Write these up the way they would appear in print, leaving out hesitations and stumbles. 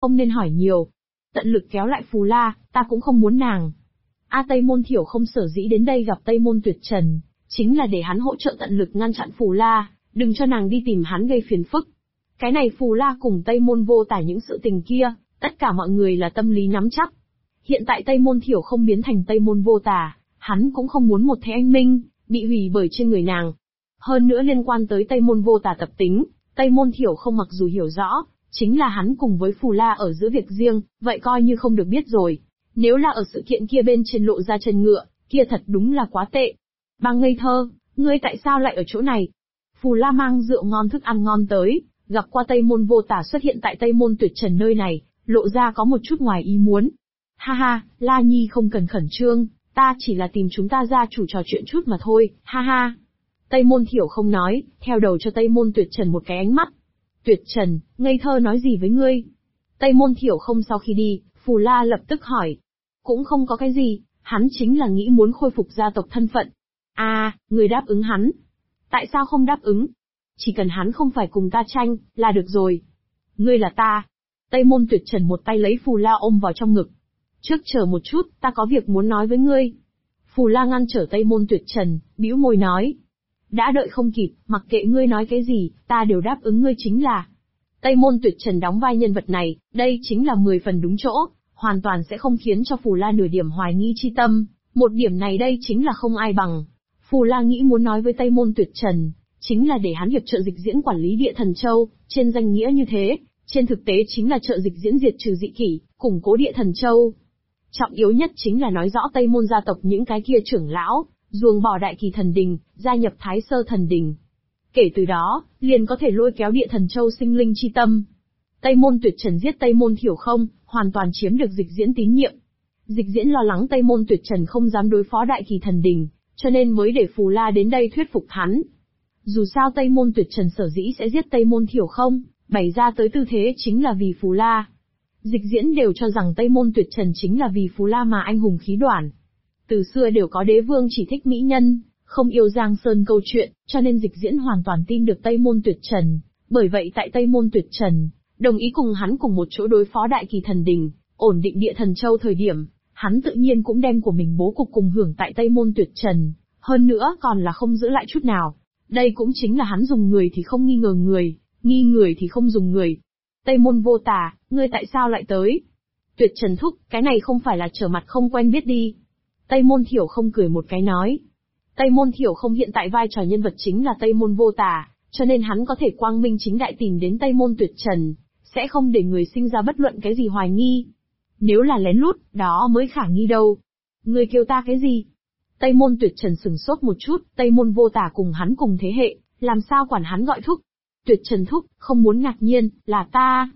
không nên hỏi nhiều. Tận lực kéo lại Phù La, ta cũng không muốn nàng. Tây Môn Thiểu không sở dĩ đến đây gặp Tây Môn Tuyệt Trần, chính là để hắn hỗ trợ tận lực ngăn chặn Phù La, đừng cho nàng đi tìm hắn gây phiền phức. Cái này Phù La cùng Tây Môn Vô Tả những sự tình kia, tất cả mọi người là tâm lý nắm chắc. Hiện tại Tây Môn Thiểu không biến thành Tây Môn Vô Tả, hắn cũng không muốn một thế anh minh, bị hủy bởi trên người nàng. Hơn nữa liên quan tới Tây Môn Vô Tả tập tính, Tây Môn Thiểu không mặc dù hiểu rõ, chính là hắn cùng với Phù La ở giữa việc riêng, vậy coi như không được biết rồi. Nếu là ở sự kiện kia bên trên lộ ra chân ngựa, kia thật đúng là quá tệ. Bang ngây thơ, ngươi tại sao lại ở chỗ này? Phù La mang rượu ngon thức ăn ngon tới, gặp qua Tây Môn Vô Tả xuất hiện tại Tây Môn Tuyệt Trần nơi này, lộ ra có một chút ngoài ý muốn. Ha ha, La Nhi không cần khẩn trương, ta chỉ là tìm chúng ta gia chủ trò chuyện chút mà thôi, ha ha. Tây Môn Thiểu không nói, theo đầu cho Tây Môn Tuyệt Trần một cái ánh mắt. Tuyệt Trần, ngây thơ nói gì với ngươi? Tây Môn Thiểu không sau khi đi, Phù La lập tức hỏi. Cũng không có cái gì, hắn chính là nghĩ muốn khôi phục gia tộc thân phận. Ngươi đáp ứng hắn. Tại sao không đáp ứng? Chỉ cần hắn không phải cùng ta tranh, là được rồi. Ngươi là ta. Tây Môn Tuyệt Trần một tay lấy Phù La ôm vào trong ngực. Trước chờ một chút, ta có việc muốn nói với ngươi. Phù La ngăn trở Tây Môn Tuyệt Trần, bĩu môi nói. Đã đợi không kịp, mặc kệ ngươi nói cái gì, ta đều đáp ứng ngươi chính là. Tây Môn Tuyệt Trần đóng vai nhân vật này, đây chính là 10 phần đúng chỗ, hoàn toàn sẽ không khiến cho Phù La nửa điểm hoài nghi chi tâm, một điểm này đây chính là không ai bằng. Phù La nghĩ muốn nói với Tây Môn Tuyệt Trần, chính là để hắn hiệp trợ Dịch Diễn quản lý Địa Thần Châu, trên danh nghĩa như thế, trên thực tế chính là trợ Dịch Diễn diệt trừ dị kỷ, củng cố Địa Thần Châu. Trọng yếu nhất chính là nói rõ Tây Môn gia tộc những cái kia trưởng lão, ruồng bỏ Đại Kỳ Thần Đình, gia nhập Thái Sơ Thần Đình. Kể từ đó, liền có thể lôi kéo Địa Thần Châu sinh linh chi tâm. Tây Môn Tuyệt Trần giết Tây Môn Thiểu không, hoàn toàn chiếm được Dịch Diễn tín nhiệm. Dịch Diễn lo lắng Tây Môn Tuyệt Trần không dám đối phó Đại Kỳ Thần Đình, cho nên mới để Phù La đến đây thuyết phục hắn. Dù sao Tây Môn Tuyệt Trần sở dĩ sẽ giết Tây Môn Thiểu không, bày ra tới tư thế chính là vì Phù La. Dịch Diễn đều cho rằng Tây Môn Tuyệt Trần chính là vì Phù La mà anh hùng khí đoản. Từ xưa đều có đế vương chỉ thích mỹ nhân, không yêu Giang Sơn câu chuyện, cho nên Dịch Diễn hoàn toàn tin được Tây Môn Tuyệt Trần. Bởi vậy tại Tây Môn Tuyệt Trần, đồng ý cùng hắn cùng một chỗ đối phó Đại Kỳ Thần Đình, ổn định Địa Thần Châu thời điểm, hắn tự nhiên cũng đem của mình bố cục cùng hưởng tại Tây Môn Tuyệt Trần, hơn nữa còn là không giữ lại chút nào. Đây cũng chính là hắn dùng người thì không nghi ngờ người, nghi người thì không dùng người. Tây Môn Vô Tả, ngươi tại sao lại tới? Tuyệt Trần thúc, cái này không phải là trở mặt không quen biết đi. Tây Môn Thiểu không cười một cái nói. Tây Môn Thiểu không hiện tại vai trò nhân vật chính là Tây Môn Vô Tả, cho nên hắn có thể quang minh chính đại tìm đến Tây Môn Tuyệt Trần, sẽ không để người sinh ra bất luận cái gì hoài nghi. Nếu là lén lút, đó mới khả nghi đâu. Ngươi kêu ta cái gì? Tây Môn Tuyệt Trần sửng sốt một chút, Tây Môn Vô Tả cùng hắn cùng thế hệ, làm sao quản hắn gọi thúc? Tuyệt Trần thúc, không muốn ngạc nhiên, là ta.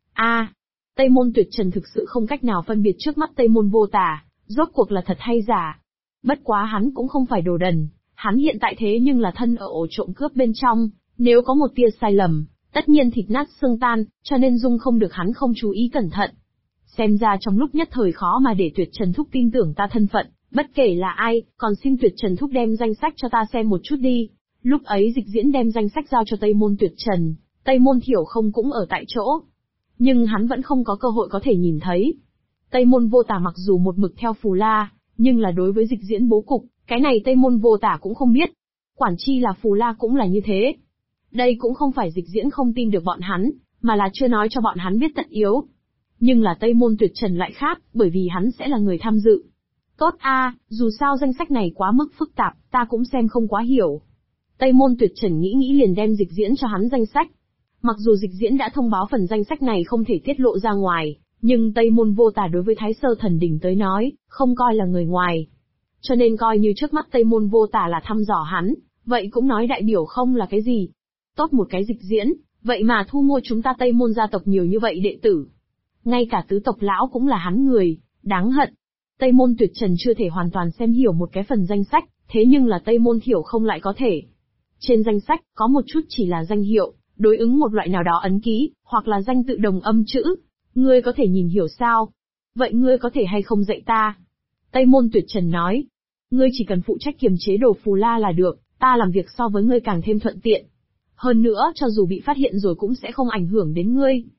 Tây Môn Tuyệt Trần thực sự không cách nào phân biệt trước mắt Tây Môn Vô Tả, rốt cuộc là thật hay giả. Bất quá hắn cũng không phải đồ đần, hắn hiện tại thế nhưng là thân ở ổ trộm cướp bên trong, nếu có một tia sai lầm, tất nhiên thịt nát xương tan, cho nên dung không được hắn không chú ý cẩn thận. Xem ra trong lúc nhất thời khó mà để Tuyệt Trần thúc tin tưởng ta thân phận, bất kể là ai, còn xin Tuyệt Trần thúc đem danh sách cho ta xem một chút đi. Lúc ấy Dịch Diễn đem danh sách giao cho Tây Môn Tuyệt Trần, Tây Môn Thiểu không cũng ở tại chỗ. Nhưng hắn vẫn không có cơ hội có thể nhìn thấy. Tây Môn Vô Tả mặc dù một mực theo Phù La, nhưng là đối với Dịch Diễn bố cục, cái này Tây Môn Vô Tả cũng không biết. Quản chi là Phù La cũng là như thế. Đây cũng không phải Dịch Diễn không tin được bọn hắn, mà là chưa nói cho bọn hắn biết tận yếu. Nhưng là Tây Môn Tuyệt Trần lại khác, bởi vì hắn sẽ là người tham dự. Tốt dù sao danh sách này quá mức phức tạp, ta cũng xem không quá hiểu. Tây Môn Tuyệt Trần nghĩ liền đem Dịch Diễn cho hắn danh sách. Mặc dù Dịch Diễn đã thông báo phần danh sách này không thể tiết lộ ra ngoài, nhưng Tây Môn Vô Tả đối với Thái Sơ Thần Đình tới nói, không coi là người ngoài. Cho nên coi như trước mắt Tây Môn Vô Tả là thăm dò hắn, vậy cũng nói đại biểu không là cái gì. Tốt một cái Dịch Diễn, vậy mà thu mua chúng ta Tây Môn gia tộc nhiều như vậy đệ tử. Ngay cả tứ tộc lão cũng là hắn người, đáng hận. Tây Môn Tuyệt Trần chưa thể hoàn toàn xem hiểu một cái phần danh sách, thế nhưng là Tây Môn Thiểu không lại có thể. Trên danh sách, có một chút chỉ là danh hiệu, đối ứng một loại nào đó ấn ký, hoặc là danh tự đồng âm chữ. Ngươi có thể nhìn hiểu sao? Vậy ngươi có thể hay không dạy ta? Tây Môn Tuyệt Trần nói. Ngươi chỉ cần phụ trách kiềm chế đồ Phù La là được, ta làm việc so với ngươi càng thêm thuận tiện. Hơn nữa, cho dù bị phát hiện rồi cũng sẽ không ảnh hưởng đến ngươi.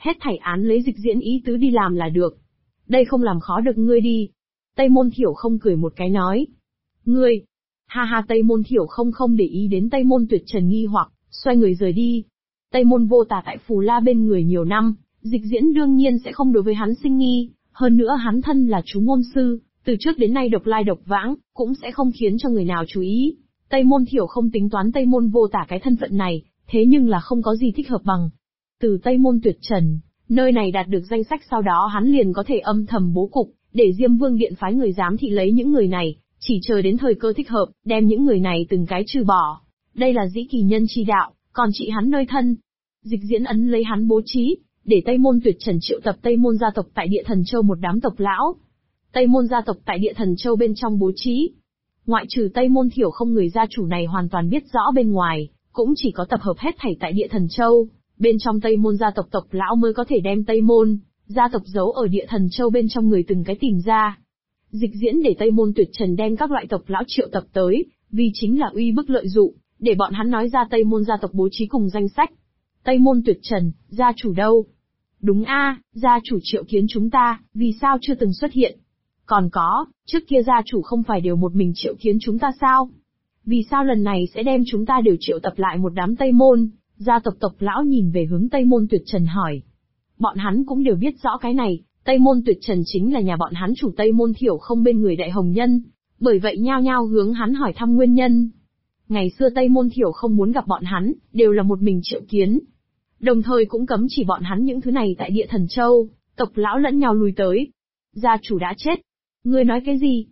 hết thảy án lấy Dịch Diễn ý tứ đi làm là được. Đây không làm khó được ngươi đi. Tây Môn Thiểu không cười một cái nói. Ngươi! Ha ha, Tây Môn Thiểu không để ý đến Tây Môn Tuyệt Trần nghi hoặc, xoay người rời đi. Tây Môn Vô Tà tại Phù La bên người nhiều năm, Dịch Diễn đương nhiên sẽ không đối với hắn sinh nghi, hơn nữa hắn thân là chú ngôn sư, từ trước đến nay độc lai độc vãng, cũng sẽ không khiến cho người nào chú ý. Tây Môn Thiểu không tính toán Tây Môn Vô Tà cái thân phận này, thế nhưng là không có gì thích hợp bằng. Từ Tây Môn Tuyệt Trần, nơi này đạt được danh sách sau đó hắn liền có thể âm thầm bố cục, để Diêm Vương Điện phái người giám thị lấy những người này, chỉ chờ đến thời cơ thích hợp, đem những người này từng cái trừ bỏ. Đây là dĩ kỳ nhân chi đạo, còn trị hắn nơi thân. Dịch Diễn ấn lấy hắn bố trí, để Tây Môn Tuyệt Trần triệu tập Tây Môn gia tộc tại Địa Thần Châu một đám tộc lão. Tây Môn gia tộc tại Địa Thần Châu bên trong bố trí. Ngoại trừ Tây Môn Thiểu không, người gia chủ này hoàn toàn biết rõ bên ngoài, cũng chỉ có tập hợp hết thảy tại Địa Thần Châu, bên trong Tây Môn gia tộc tộc lão mới có thể đem Tây Môn gia tộc giấu ở Địa Thần Châu bên trong người từng cái tìm ra. Dịch Diễn để Tây Môn Tuyệt Trần đem các loại tộc lão triệu tập tới, vì chính là uy bức lợi dụng, để bọn hắn nói ra Tây Môn gia tộc bố trí cùng danh sách. Tây Môn Tuyệt Trần, gia chủ đâu? Đúng a, gia chủ triệu kiến chúng ta, vì sao chưa từng xuất hiện? Còn có, trước kia gia chủ không phải đều một mình triệu kiến chúng ta sao? Vì sao lần này sẽ đem chúng ta đều triệu tập lại một đám Tây Môn? Gia tộc tộc lão nhìn về hướng Tây Môn Tuyệt Trần hỏi. Bọn hắn cũng đều biết rõ cái này, Tây Môn Tuyệt Trần chính là nhà bọn hắn chủ Tây Môn Thiểu không bên người Đại Hồng Nhân, bởi vậy nhao nhao hướng hắn hỏi thăm nguyên nhân. Ngày xưa Tây Môn Thiểu không muốn gặp bọn hắn, đều là một mình triệu kiến. Đồng thời cũng cấm chỉ bọn hắn những thứ này tại Địa Thần Châu, tộc lão lẫn nhau lùi tới. Gia chủ đã chết. Ngươi nói cái gì?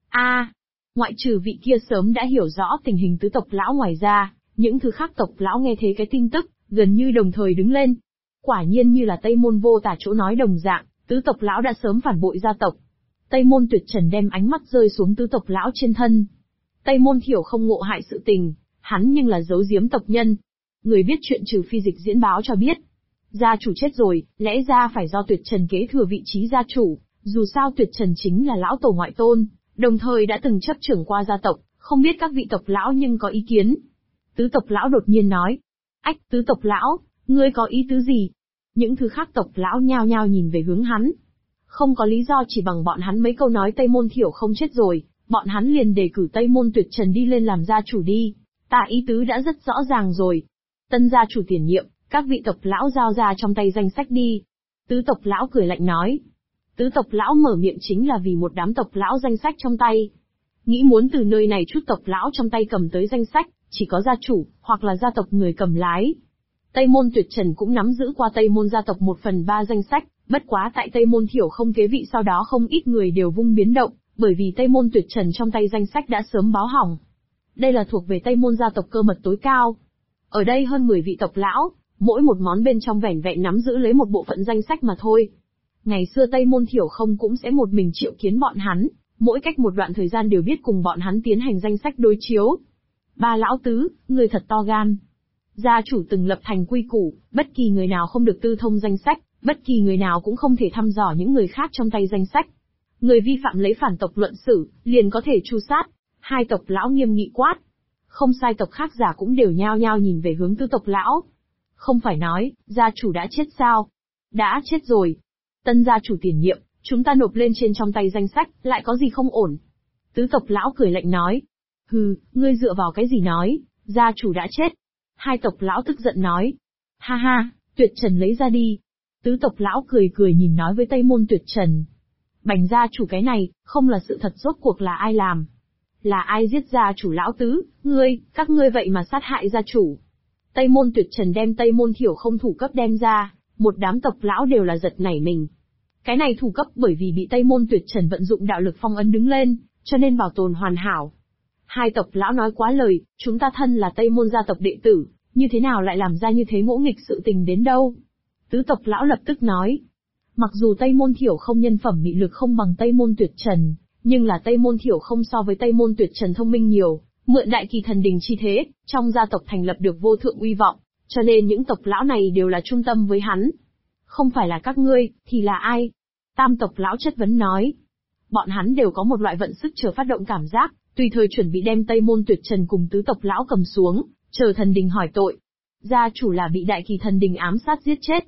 Ngoại trừ vị kia sớm đã hiểu rõ tình hình tứ tộc lão ngoài ra, những thứ khác tộc lão nghe thấy cái tin tức, gần như đồng thời đứng lên. Quả nhiên như là Tây Môn Vô Tà chỗ nói đồng dạng, tứ tộc lão đã sớm phản bội gia tộc. Tây Môn Tuyệt Trần đem ánh mắt rơi xuống tứ tộc lão trên thân. Tây Môn Thiểu không ngộ hại sự tình, hắn nhưng là giấu giếm tộc nhân. Người biết chuyện trừ phi Dịch Diễn báo cho biết. Gia chủ chết rồi, lẽ ra phải do Tuyệt Trần kế thừa vị trí gia chủ, dù sao Tuyệt Trần chính là lão tổ ngoại tôn, đồng thời đã từng chấp trưởng qua gia tộc, không biết các vị tộc lão nhưng có ý kiến. Tứ tộc lão đột nhiên nói. Ách, tứ tộc lão, ngươi có ý tứ gì? Những thứ khác tộc lão nhao nhao nhìn về hướng hắn. Không có lý do, chỉ bằng bọn hắn mấy câu nói Tây Môn Thiểu không chết rồi, bọn hắn liền đề cử Tây Môn Tuyệt Trần đi lên làm gia chủ đi. Ta ý tứ đã rất rõ ràng rồi. Tân gia chủ tiền nhiệm, các vị tộc lão giao ra trong tay danh sách đi. Tứ tộc lão cười lạnh nói. Tứ tộc lão mở miệng chính là vì một đám tộc lão danh sách trong tay. Nghĩ muốn từ nơi này chút tộc lão trong tay cầm tới danh sách, chỉ có gia chủ, hoặc là gia tộc người cầm lái. Tây Môn Tuyệt Trần cũng nắm giữ qua Tây Môn gia tộc 1/3 danh sách, bất quá tại Tây Môn Thiểu không kế vị sau đó không ít người đều vung biến động, bởi vì Tây Môn Tuyệt Trần trong tay danh sách đã sớm báo hỏng. Đây là thuộc về Tây Môn gia tộc cơ mật tối cao. Ở đây hơn 10 vị tộc lão, mỗi một món bên trong vẻn vẹn nắm giữ lấy một bộ phận danh sách mà thôi. Ngày xưa Tây Môn Thiểu không cũng sẽ một mình triệu kiến bọn hắn, mỗi cách một đoạn thời gian đều biết cùng bọn hắn tiến hành danh sách đối chiếu. Ba lão tứ, người thật to gan. Gia chủ từng lập thành quy củ, bất kỳ người nào không được tư thông danh sách, bất kỳ người nào cũng không thể thăm dò những người khác trong tay danh sách. Người vi phạm lấy phản tộc luận xử, liền có thể tru sát. Hai tộc lão nghiêm nghị quát. Không sai, tộc khác giả cũng đều nhao nhao nhìn về hướng tứ tộc lão. Không phải nói, gia chủ đã chết sao? Đã chết rồi. Tân gia chủ tiền nhiệm, chúng ta nộp lên trên trong tay danh sách, lại có gì không ổn? Tứ tộc lão cười lạnh nói. Hừ, ngươi dựa vào cái gì nói, gia chủ đã chết? Hai tộc lão tức giận nói. Ha ha, Tuyệt Trần lấy ra đi. Tứ tộc lão cười cười nhìn nói với Tây Môn Tuyệt Trần. Bành gia chủ, cái này, không là sự thật, rốt cuộc là ai làm? Là ai giết gia chủ lão tứ, các ngươi vậy mà sát hại gia chủ? Tây Môn Tuyệt Trần đem Tây Môn Thiểu không thủ cấp đem ra, một đám tộc lão đều là giật nảy mình. Cái này thủ cấp bởi vì bị Tây Môn Tuyệt Trần vận dụng đạo lực phong ấn đứng lên, cho nên bảo tồn hoàn hảo. Hai tộc lão nói quá lời, chúng ta thân là Tây Môn gia tộc đệ tử, như thế nào lại làm ra như thế ngỗ nghịch sự tình đến đâu? Tứ tộc lão lập tức nói. Mặc dù Tây Môn Thiểu không nhân phẩm mị lực không bằng Tây Môn Tuyệt Trần, nhưng là Tây Môn Thiểu không so với Tây Môn Tuyệt Trần thông minh nhiều, mượn Đại Kỳ Thần Đình chi thế, trong gia tộc thành lập được vô thượng uy vọng, cho nên những tộc lão này đều là trung tâm với hắn. Không phải là các ngươi, thì là ai? Tam tộc lão chất vấn nói. Bọn hắn đều có một loại vận sức chờ phát động cảm giác, tùy thời chuẩn bị đem Tây Môn Tuyệt Trần cùng tứ tộc lão cầm xuống, chờ thần đình hỏi tội. Gia chủ là bị Đại Kỳ Thần Đình ám sát giết chết.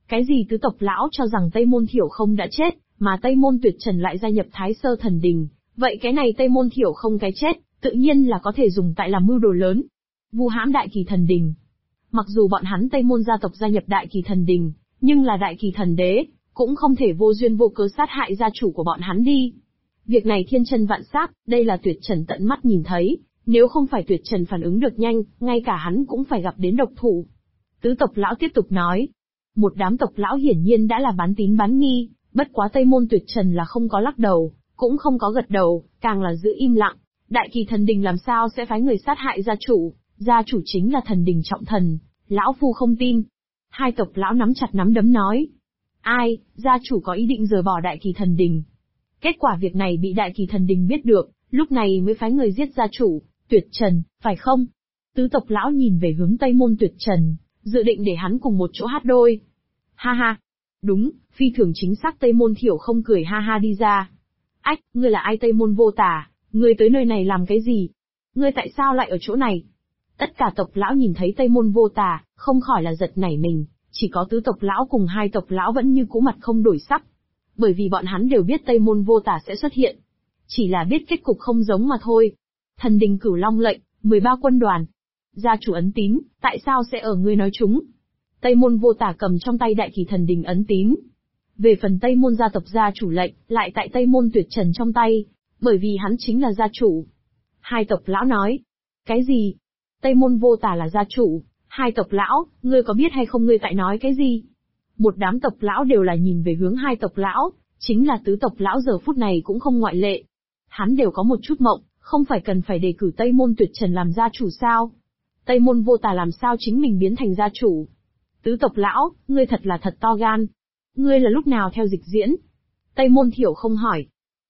Cái gì tứ tộc lão cho rằng Tây Môn Thiểu Không đã chết, mà Tây Môn Tuyệt Trần lại gia nhập Thái Sơ Thần Đình, vậy cái này Tây Môn Thiểu Không cái chết, tự nhiên là có thể dùng tại làm mưu đồ lớn. Vu hãm Đại Kỳ Thần Đình. Mặc dù bọn hắn Tây Môn gia tộc gia nhập Đại Kỳ Thần Đình, nhưng là Đại Kỳ Thần Đế, cũng không thể vô duyên vô cớ sát hại gia chủ của bọn hắn đi. Việc này thiên chân vạn sát, đây là Tuyệt Trần tận mắt nhìn thấy, nếu không phải Tuyệt Trần phản ứng được nhanh, ngay cả hắn cũng phải gặp đến độc thủ. Tứ tộc lão tiếp tục nói. Một đám tộc lão hiển nhiên đã là bán tín bán nghi, bất quá Tây Môn Tuyệt Trần là không có lắc đầu, cũng không có gật đầu, càng là giữ im lặng. Đại Kỳ Thần Đình làm sao sẽ phái người sát hại gia chủ chính là thần đình trọng thần, lão phu không tin. Hai tộc lão nắm chặt nắm đấm nói. Ai, gia chủ có ý định rời bỏ Đại Kỳ Thần Đình. Kết quả việc này bị Đại Kỳ Thần Đình biết được, lúc này mới phái người giết gia chủ, Tuyệt Trần, phải không? Tứ tộc lão nhìn về hướng Tây Môn Tuyệt Trần, dự định để hắn cùng một chỗ hát đôi. Ha ha. Đúng, phi thường chính xác. Tây Môn Thiểu Không cười ha ha đi ra. Ách, ngươi là ai? Tây Môn Vô Tả, ngươi tới nơi này làm cái gì? Ngươi tại sao lại ở chỗ này? Tất cả tộc lão nhìn thấy Tây Môn Vô Tả, không khỏi là giật nảy mình, chỉ có tứ tộc lão cùng hai tộc lão vẫn như cũ mặt không đổi sắc. Bởi vì bọn hắn đều biết Tây Môn Vô Tả sẽ xuất hiện. Chỉ là biết kết cục không giống mà thôi. Thần đình Cửu Long lệnh, 13 quân đoàn. Gia chủ ấn tín, tại sao sẽ ở ngươi nói chúng? Tây Môn Vô Tả cầm trong tay Đại Kỳ Thần Đình ấn tín. Về phần Tây Môn gia tộc gia chủ lệnh, lại tại Tây Môn Tuyệt Trần trong tay, bởi vì hắn chính là gia chủ. Hai tộc lão nói. Cái gì? Tây Môn Vô Tả là gia chủ? Hai tộc lão, ngươi có biết hay không ngươi tại nói cái gì? Một đám tộc lão đều là nhìn về hướng hai tộc lão, chính là tứ tộc lão giờ phút này cũng không ngoại lệ. Hắn đều có một chút mộng, không phải cần phải đề cử Tây Môn Tuyệt Trần làm gia chủ sao? Tây Môn Vô Tả làm sao chính mình biến thành gia chủ? Tứ tộc lão, ngươi thật là thật to gan. Ngươi là lúc nào theo Dịch Diễn? Tây Môn Thiểu Không hỏi.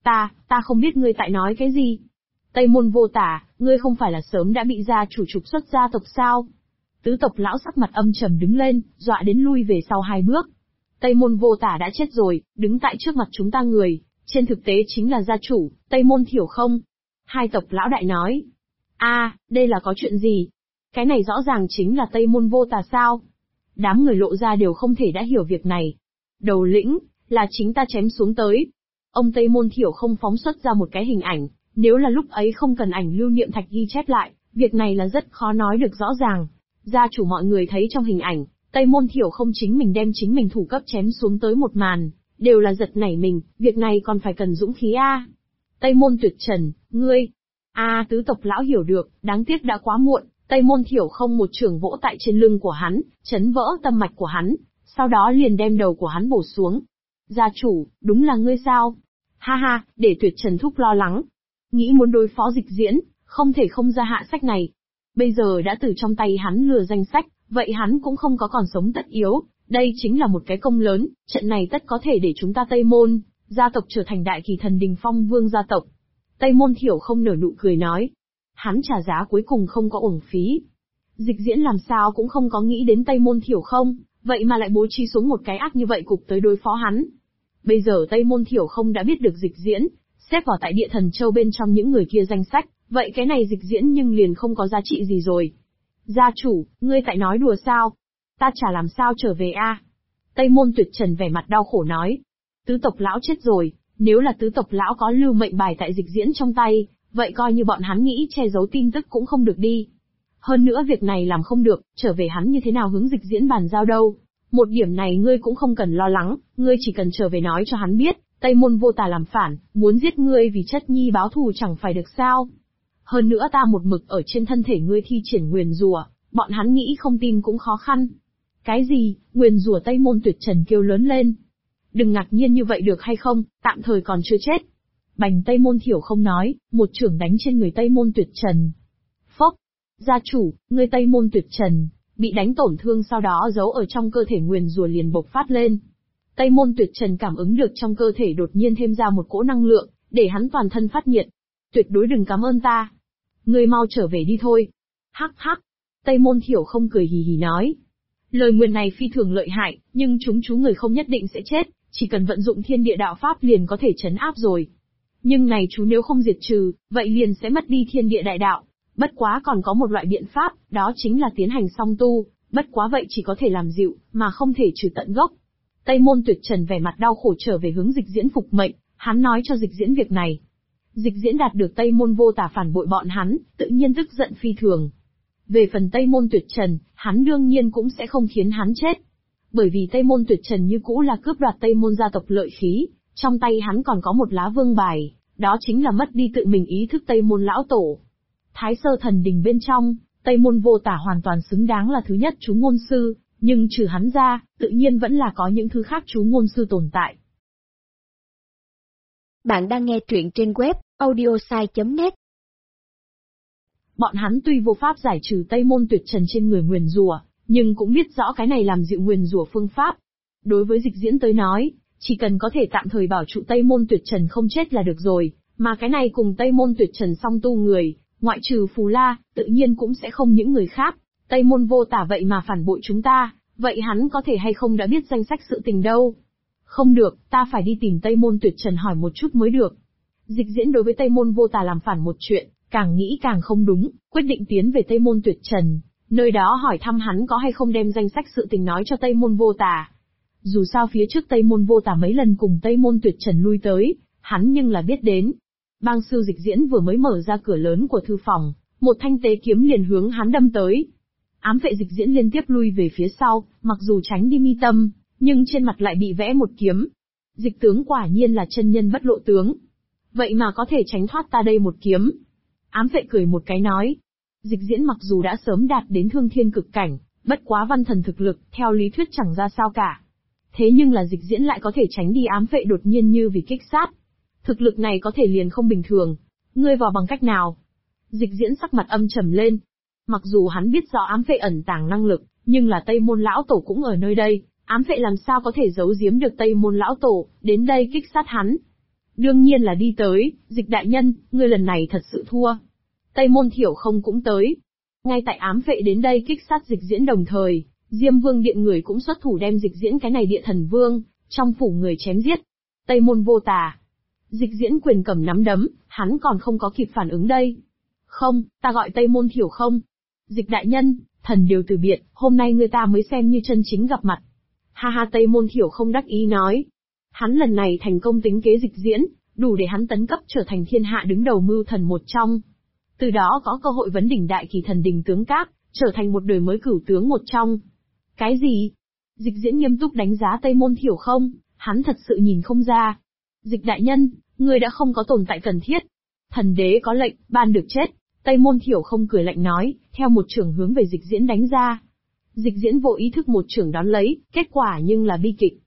Ta không biết ngươi tại nói cái gì. Tây Môn Vô Tả, ngươi không phải là sớm đã bị gia chủ trục xuất gia tộc sao? Tứ tộc lão sắc mặt âm trầm đứng lên, dọa đến lui về sau hai bước. Tây Môn Vô Tả đã chết rồi, đứng tại trước mặt chúng ta người, trên thực tế chính là gia chủ, Tây Môn Thiểu Không. Hai tộc lão đại nói. Đây là có chuyện gì? Cái này rõ ràng chính là Tây Môn Vô Tả sao? Đám người Lộ ra đều không thể đã hiểu việc này. Đầu lĩnh, là chính ta chém xuống tới. Ông Tây Môn Thiểu Không phóng xuất ra một cái hình ảnh, nếu là lúc ấy không cần ảnh lưu niệm thạch ghi chép lại, việc này là rất khó nói được rõ ràng. Gia chủ mọi người thấy trong hình ảnh, Tây Môn Thiểu Không chính mình đem chính mình thủ cấp chém xuống tới một màn, đều là giật nảy mình, việc này còn phải cần dũng khí a. Tây Môn Tuyệt Trần, ngươi. Tứ tộc lão hiểu được, đáng tiếc đã quá muộn. Tây Môn Thiểu Không một chưởng vỗ tại trên lưng của hắn, chấn vỡ tâm mạch của hắn, sau đó liền đem đầu của hắn bổ xuống. Gia chủ, đúng là ngươi sao? Ha ha, để Tuyệt Trần thúc lo lắng. Nghĩ muốn đối phó Dịch Diễn, không thể không ra hạ sách này. Bây giờ đã từ trong tay hắn lừa danh sách, vậy hắn cũng không có còn sống tất yếu, đây chính là một cái công lớn, trận này tất có thể để chúng ta Tây Môn gia tộc trở thành Đại Kỳ Thần Đình phong vương gia tộc. Tây Môn Thiểu Không nở nụ cười nói. Hắn trả giá cuối cùng không có uổng phí. Dịch Diễn làm sao cũng không có nghĩ đến Tây Môn Thiểu Không, vậy mà lại bố trí xuống một cái ác như vậy cục tới đối phó hắn. Bây giờ Tây Môn Thiểu Không đã biết được Dịch Diễn, xếp vào tại Địa Thần Châu bên trong những người kia danh sách, vậy cái này Dịch Diễn nhưng liền không có giá trị gì rồi. Gia chủ, ngươi tại nói đùa sao? Ta chả làm sao trở về a? Tây Môn Tuyệt Trần vẻ mặt đau khổ nói. Tứ tộc lão chết rồi, nếu là tứ tộc lão có lưu mệnh bài tại Dịch Diễn trong tay, vậy coi như bọn hắn nghĩ che giấu tin tức cũng không được đi. Hơn nữa việc này làm không được, trở về hắn như thế nào hướng Dịch Diễn bàn giao đâu. Một điểm này ngươi cũng không cần lo lắng, ngươi chỉ cần trở về nói cho hắn biết, Tây Môn Vô Tả làm phản, muốn giết ngươi vì chất nhi báo thù chẳng phải được sao. Hơn nữa ta một mực ở trên thân thể ngươi thi triển nguyền rủa, bọn hắn nghĩ không tin cũng khó khăn. Cái gì, nguyền rủa? Tây Môn Tuyệt Trần kêu lớn lên. Đừng ngạc nhiên như vậy được hay không, tạm thời còn chưa chết. Bành Tây Môn Thiểu Không nói, một chưởng đánh trên người Tây Môn Tuyệt Trần. Phốc! Gia chủ, người Tây Môn Tuyệt Trần, bị đánh tổn thương sau đó giấu ở trong cơ thể nguyền rủa liền bộc phát lên. Tây Môn Tuyệt Trần cảm ứng được trong cơ thể đột nhiên thêm ra một cỗ năng lượng, để hắn toàn thân phát nhiệt. Tuyệt đối đừng cảm ơn ta. Ngươi mau trở về đi thôi. Hắc hắc! Tây Môn Thiểu Không cười hì hì nói. Lời nguyền này phi thường lợi hại, nhưng chúng chú người không nhất định sẽ chết, chỉ cần vận dụng thiên địa đạo pháp liền có thể trấn áp rồi. Nhưng này chú nếu không diệt trừ, vậy liền sẽ mất đi thiên địa đại đạo. Bất quá còn có một loại biện pháp, đó chính là tiến hành song tu, bất quá vậy chỉ có thể làm dịu, mà không thể trừ tận gốc. Tây Môn Tuyệt Trần vẻ mặt đau khổ trở về hướng Dịch Diễn phục mệnh, hắn nói cho Dịch Diễn việc này. Dịch Diễn đạt được Tây Môn Vô Tả phản bội bọn hắn, tự nhiên tức giận phi thường. Về phần Tây Môn Tuyệt Trần, hắn đương nhiên cũng sẽ không khiến hắn chết. Bởi vì Tây Môn Tuyệt Trần như cũ là cướp đoạt Tây Môn gia tộc lợi khí, trong tay hắn còn có một lá vương bài, đó chính là mất đi tự mình ý thức Tây Môn lão tổ. Thái Sơ Thần Đình bên trong, Tây Môn Vô Tả hoàn toàn xứng đáng là thứ nhất chú ngôn sư, nhưng trừ hắn ra, tự nhiên vẫn là có những thứ khác chú ngôn sư tồn tại. Bạn đang nghe truyện trên web audiosai.net. Bọn hắn tuy vô pháp giải trừ Tây Môn Tuyệt Trần trên người nguyền rủa, nhưng cũng biết rõ cái này làm dịu nguyền rủa phương pháp. Đối với Dịch Diễn tới nói, chỉ cần có thể tạm thời bảo trụ Tây Môn Tuyệt Trần không chết là được rồi, mà cái này cùng Tây Môn Tuyệt Trần song tu người, ngoại trừ Phù La, tự nhiên cũng sẽ không những người khác. Tây Môn Vô Tả vậy mà phản bội chúng ta, vậy hắn có thể hay không đã biết danh sách sự tình đâu? Không được, ta phải đi tìm Tây Môn Tuyệt Trần hỏi một chút mới được. Dịch Diễn đối với Tây Môn Vô Tả làm phản một chuyện, càng nghĩ càng không đúng, quyết định tiến về Tây Môn Tuyệt Trần, nơi đó hỏi thăm hắn có hay không đem danh sách sự tình nói cho Tây Môn Vô Tả. Dù sao phía trước Tây Môn Vô Tả mấy lần cùng Tây Môn Tuyệt Trần lui tới, hắn nhưng là biết đến. Bang sư Dịch Diễn vừa mới mở ra cửa lớn của thư phòng, một thanh tế kiếm liền hướng hắn đâm tới. Ám vệ Dịch Diễn liên tiếp lui về phía sau, mặc dù tránh đi mi tâm, nhưng trên mặt lại bị vẽ một kiếm. Dịch tướng quả nhiên là chân nhân bất lộ tướng. Vậy mà có thể tránh thoát ta đây một kiếm. Ám vệ cười một cái nói. Dịch Diễn mặc dù đã sớm đạt đến thương thiên cực cảnh, bất quá văn thần thực lực, theo lý thuyết chẳng ra sao cả. Thế nhưng là Dịch Diễn lại có thể tránh đi ám vệ đột nhiên như vì kích sát. Thực lực này có thể liền không bình thường. Ngươi vào bằng cách nào? Dịch Diễn sắc mặt âm trầm lên. Mặc dù hắn biết rõ ám vệ ẩn tàng năng lực, nhưng là Tây Môn lão tổ cũng ở nơi đây, ám vệ làm sao có thể giấu giếm được Tây Môn lão tổ, đến đây kích sát hắn. Đương nhiên là đi tới, Dịch đại nhân, ngươi lần này thật sự thua. Tây Môn Thiểu Không cũng tới. Ngay tại ám vệ đến đây kích sát Dịch Diễn đồng thời, Diêm Vương điện người cũng xuất thủ đem Dịch Diễn cái này địa thần vương, trong phủ người chém giết. Tây Môn Vô Tả. Dịch Diễn quyền cầm nắm đấm, hắn còn không có kịp phản ứng đây. Không, ta gọi Tây Môn Thiểu Không. Dịch đại nhân, thần đều từ biệt, hôm nay người ta mới xem như chân chính gặp mặt. Ha ha, Tây Môn Thiểu Không đắc ý nói. Hắn lần này thành công tính kế Dịch Diễn, đủ để hắn tấn cấp trở thành thiên hạ đứng đầu mưu thần một trong. Từ đó có cơ hội vấn đỉnh đại kỳ thần đình tướng các, trở thành một đời mới cửu tướng một trong. Cái gì? Dịch Diễn nghiêm túc đánh giá Tây Môn Thiểu Không, hắn thật sự nhìn không ra. Dịch đại nhân, ngươi đã không có tồn tại cần thiết. Thần đế có lệnh, ban được chết. Tây Môn Thiểu Không cười lạnh nói, theo một chưởng hướng về Dịch Diễn đánh ra. Dịch Diễn vô ý thức một chưởng đón lấy, kết quả nhưng là bi kịch.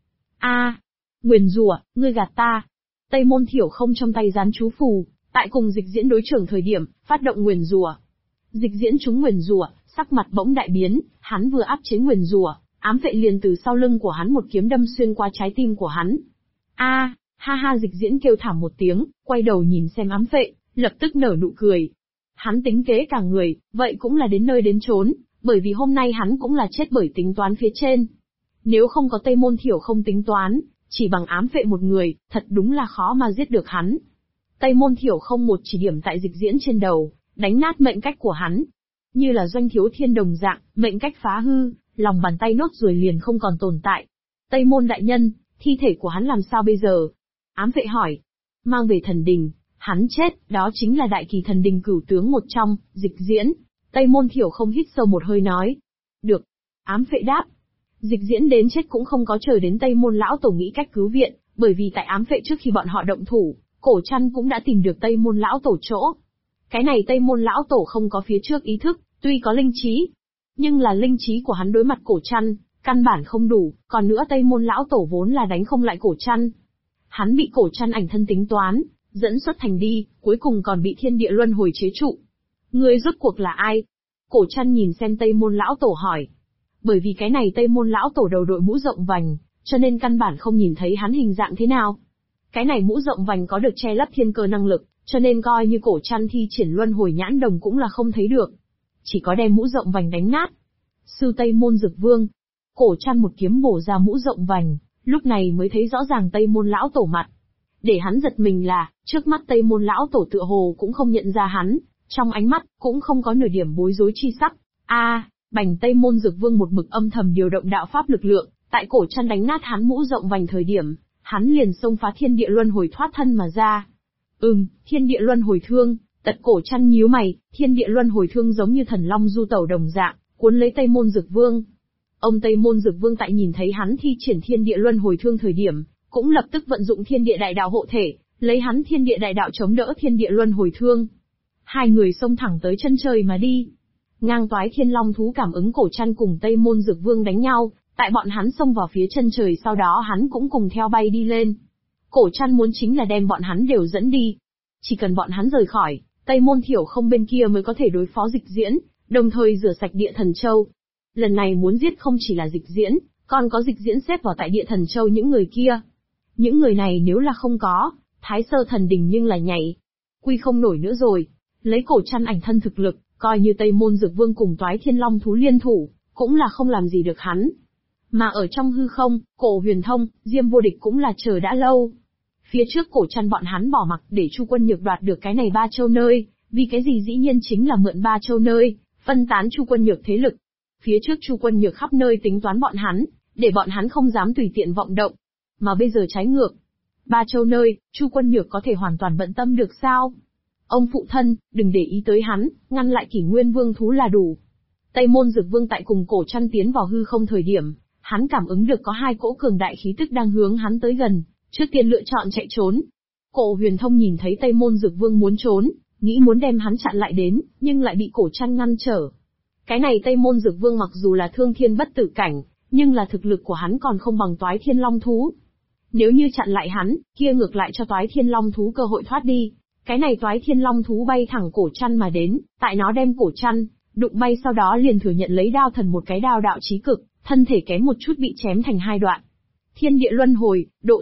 Nguyền rủa, ngươi gạt ta. Tây Môn Thiểu Không trong tay gián chú phù, tại cùng Dịch Diễn đối chưởng thời điểm, phát động nguyền rủa. Dịch Diễn trúng nguyền rủa, sắc mặt bỗng đại biến, hắn vừa áp chế nguyền rủa, ám vệ liền từ sau lưng của hắn một kiếm đâm xuyên qua trái tim của hắn. Ha ha, Dịch Diễn kêu thảm một tiếng, quay đầu nhìn xem ám vệ, lập tức nở nụ cười. Hắn tính kế cả người, vậy cũng là đến nơi đến chốn, bởi vì hôm nay hắn cũng là chết bởi tính toán phía trên. Nếu không có Tây Môn Thiểu Không tính toán, chỉ bằng ám vệ một người, thật đúng là khó mà giết được hắn. Tây Môn Thiểu Không một chỉ điểm tại Dịch Diễn trên đầu, đánh nát mệnh cách của hắn. Như là Doanh Thiếu Thiên đồng dạng, mệnh cách phá hư, lòng bàn tay nốt ruồi liền không còn tồn tại. Tây Môn đại nhân, thi thể của hắn làm sao bây giờ? Ám vệ hỏi. Mang về thần đình, hắn chết, đó chính là đại kỳ thần đình cửu tướng một trong, Dịch Diễn. Tây Môn Thiểu Không hít sâu một hơi nói. Được. Ám vệ đáp. Dịch Diễn đến chết cũng không có chờ đến Tây Môn lão tổ nghĩ cách cứu viện, bởi vì tại ám vệ trước khi bọn họ động thủ, Cổ Trăn cũng đã tìm được Tây Môn lão tổ chỗ. Cái này Tây Môn lão tổ không có phía trước ý thức, tuy có linh trí, nhưng là linh trí của hắn đối mặt Cổ Trăn, căn bản không đủ, còn nữa Tây Môn lão tổ vốn là đánh không lại Cổ Trăn. Hắn bị Cổ Trăn ảnh thân tính toán, dẫn xuất thành đi, cuối cùng còn bị thiên địa luân hồi chế trụ. Ngươi rốt cuộc là ai? Cổ Trăn nhìn xem Tây Môn lão tổ hỏi. Bởi vì cái này Tây Môn lão tổ đầu đội mũ rộng vành, cho nên căn bản không nhìn thấy hắn hình dạng thế nào. Cái này mũ rộng vành có được che lấp thiên cơ năng lực, cho nên coi như Cổ Trăn thi triển luân hồi nhãn đồng cũng là không thấy được. Chỉ có đem mũ rộng vành đánh nát. Sư Tây Môn Dực Vương. Cổ Trăn một kiếm bổ ra mũ rộng vành, lúc này mới thấy rõ ràng Tây Môn lão tổ mặt. Để hắn giật mình là, trước mắt Tây Môn lão tổ tựa hồ cũng không nhận ra hắn, trong ánh mắt cũng không có nửa điểm bối rối chi sắc. Bành Tây Môn Dực Vương một mực âm thầm điều động đạo pháp lực lượng, Tại cổ chăn đánh nát hắn mũ rộng vành thời điểm, hắn liền xông phá thiên địa luân hồi thoát thân mà ra. Thiên địa luân hồi thương, tật cổ chăn nhíu mày, thiên địa luân hồi thương giống như thần long du tẩu đồng dạng, cuốn lấy Tây Môn Dực Vương. Ông Tây Môn Dực Vương tại nhìn thấy hắn thi triển thiên địa luân hồi thương thời điểm, cũng lập tức vận dụng thiên địa đại đạo hộ thể, lấy hắn thiên địa đại đạo chống đỡ thiên địa luân hồi thương. Hai người xông thẳng tới chân trời mà đi. Ngang toái thiên long thú cảm ứng cổ chăn cùng Tây Môn Dực Vương đánh nhau, tại bọn hắn xông vào phía chân trời sau đó hắn cũng cùng theo bay đi lên. Cổ chăn muốn chính là đem bọn hắn đều dẫn đi. Chỉ cần bọn hắn rời khỏi, Tây Môn Thiểu không bên kia mới có thể đối phó Dịch Diễn, đồng thời rửa sạch Địa Thần Châu. Lần này muốn giết không chỉ là Dịch Diễn, còn có Dịch Diễn xếp vào tại Địa Thần Châu những người kia. Những người này nếu là không có, Thái Sơ Thần Đình nhưng là nhảy. Quy không nổi nữa rồi. Lấy cổ chăn ảnh thân thực lực, coi như Tây Môn Dực Vương cùng Toái Thiên Long thú liên thủ, cũng là không làm gì được hắn. Mà ở trong hư không, Cổ Huyền Thông, Diêm Vô Địch cũng là chờ đã lâu. Phía trước cổ chăn bọn hắn bỏ mặc để Chu Quân Nhược đoạt được cái này 3 châu nơi, vì cái gì dĩ nhiên chính là mượn 3 châu nơi, phân tán Chu Quân Nhược thế lực. Phía trước Chu Quân Nhược khắp nơi tính toán bọn hắn, để bọn hắn không dám tùy tiện vọng động. Mà bây giờ trái ngược. 3 châu nơi, Chu Quân Nhược có thể hoàn toàn bận tâm được sao? Ông phụ thân, đừng để ý tới hắn, ngăn lại Kỷ Nguyên Vương thú là đủ. Tây Môn Dực Vương tại cùng cổ chăn tiến vào hư không thời điểm, hắn cảm ứng được có 2 cỗ cường đại khí tức đang hướng hắn tới gần, trước tiên lựa chọn chạy trốn. Cổ Huyền Thông nhìn thấy Tây Môn Dực Vương muốn trốn, nghĩ muốn đem hắn chặn lại đến, nhưng lại bị cổ chăn ngăn trở. Cái này Tây Môn Dực Vương mặc dù là thương thiên bất tử cảnh, nhưng là thực lực của hắn còn không bằng Toái Thiên Long thú. Nếu như chặn lại hắn, kia ngược lại cho Toái Thiên Long thú cơ hội thoát đi. Cái này Toái Thiên Long thú bay thẳng cổ chăn mà đến, tại nó đem cổ chăn đụng bay sau đó liền thừa nhận lấy đao thần một cái đao đạo chí cực, thân thể kém một chút bị chém thành 2 đoạn. Thiên địa luân hồi, độ